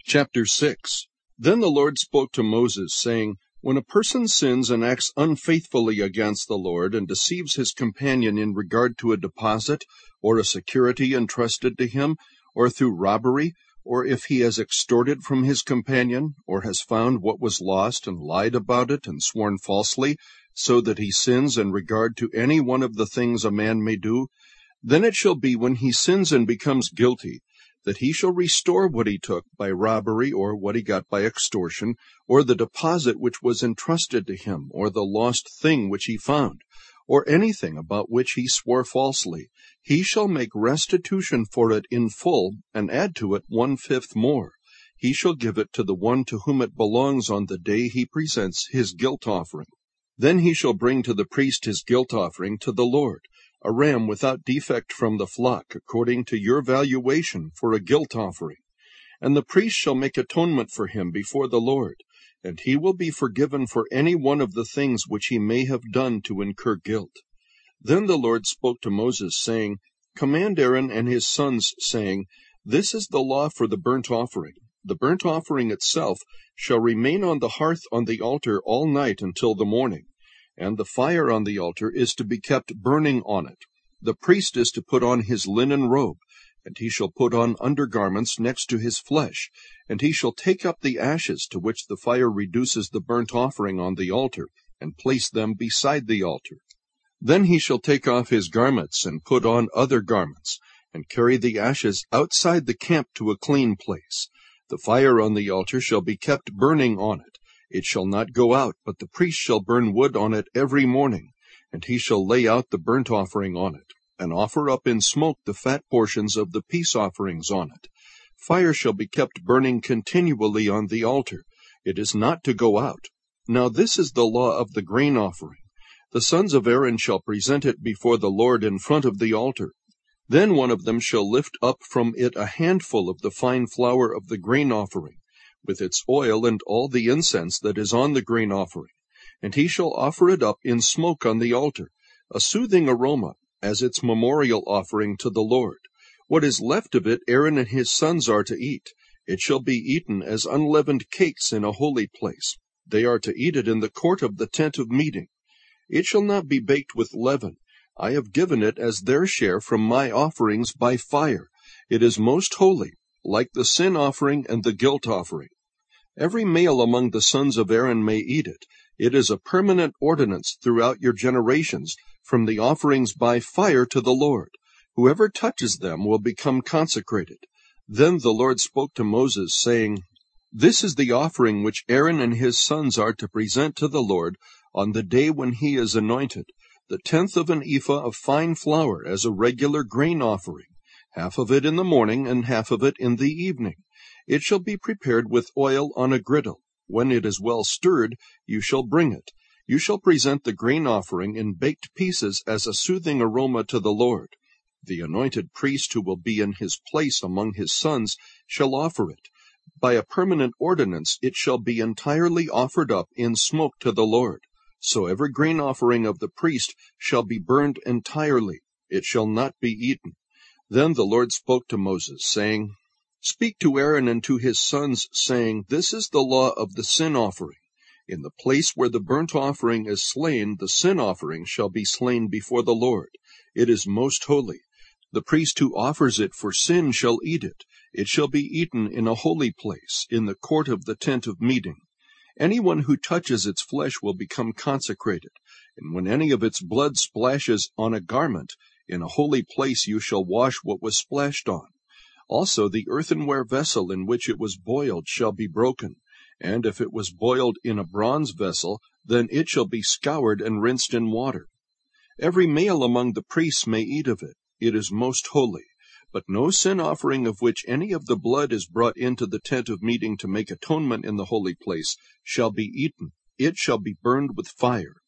Chapter 6. Then the Lord spoke to Moses, saying, When a person sins and acts unfaithfully against the Lord, and deceives his companion in regard to a deposit, or a security entrusted to him, or through robbery, or if he has extorted from his companion, or has found what was lost, and lied about it, and sworn falsely, so that he sins in regard to any one of the things a man may do, then it shall be, when he sins and becomes guilty, that he shall restore what he took by robbery, or what he got by extortion, or the deposit which was entrusted to him, or the lost thing which he found, or anything about which he swore falsely. He shall make restitution for it in full, and add to it 1/5 more. He shall give it to the one to whom it belongs on the day he presents his guilt offering. Then he shall bring to the priest his guilt offering to the Lord, a ram without defect from the flock, according to your valuation, for a guilt offering. And the priest shall make atonement for him before the Lord, and he will be forgiven for any one of the things which he may have done to incur guilt. Then the Lord spoke to Moses, saying, Command Aaron and his sons, saying, This is the law for the burnt offering. The burnt offering itself shall remain on the hearth on the altar all night until the morning. And the fire on the altar is to be kept burning on it. The priest is to put on his linen robe, and he shall put on undergarments next to his flesh, and he shall take up the ashes to which the fire reduces the burnt offering on the altar, and place them beside the altar. Then he shall take off his garments, and put on other garments, and carry the ashes outside the camp to a clean place. The fire on the altar shall be kept burning on it. It shall not go out, but the priest shall burn wood on it every morning, and he shall lay out the burnt offering on it, and offer up in smoke the fat portions of the peace offerings on it. Fire shall be kept burning continually on the altar. It is not to go out. Now this is the law of the grain offering. The sons of Aaron shall present it before the Lord in front of the altar. Then one of them shall lift up from it a handful of the fine flour of the grain offering, with its oil and all the incense that is on the grain offering, and he shall offer it up in smoke on the altar, a soothing aroma, as its memorial offering to the Lord. What is left of it Aaron and his sons are to eat. It shall be eaten as unleavened cakes in a holy place. They are to eat it in the court of the tent of meeting. It shall not be baked with leaven. I have given it as their share from my offerings by fire. It is most holy, like the sin offering and the guilt offering. Every male among the sons of Aaron may eat it. It is a permanent ordinance throughout your generations, from the offerings by fire to the Lord. Whoever touches them will become consecrated. Then the Lord spoke to Moses, saying, This is the offering which Aaron and his sons are to present to the Lord on the day when he is anointed, the 1/10 of an ephah of fine flour as a regular grain offering, half of it in the morning and half of it in the evening. It shall be prepared with oil on a griddle. When it is well stirred, you shall bring it. You shall present the grain offering in baked pieces as a soothing aroma to the Lord. The anointed priest who will be in his place among his sons shall offer it. By a permanent ordinance it shall be entirely offered up in smoke to the Lord. So every grain offering of the priest shall be burned entirely. It shall not be eaten. Then the Lord spoke to Moses, saying, Speak to Aaron and to his sons, saying, This is the law of the sin offering. In the place where the burnt offering is slain, the sin offering shall be slain before the Lord. It is most holy. The priest who offers it for sin shall eat it. It shall be eaten in a holy place, in the court of the tent of meeting. Anyone who touches its flesh will become consecrated, and when any of its blood splashes on a garment, in a holy place you shall wash what was splashed on. Also the earthenware vessel in which it was boiled shall be broken, and if it was boiled in a bronze vessel, then it shall be scoured and rinsed in water. Every male among the priests may eat of it. It is most holy. But no sin offering of which any of the blood is brought into the tent of meeting to make atonement in the holy place shall be eaten. It shall be burned with fire.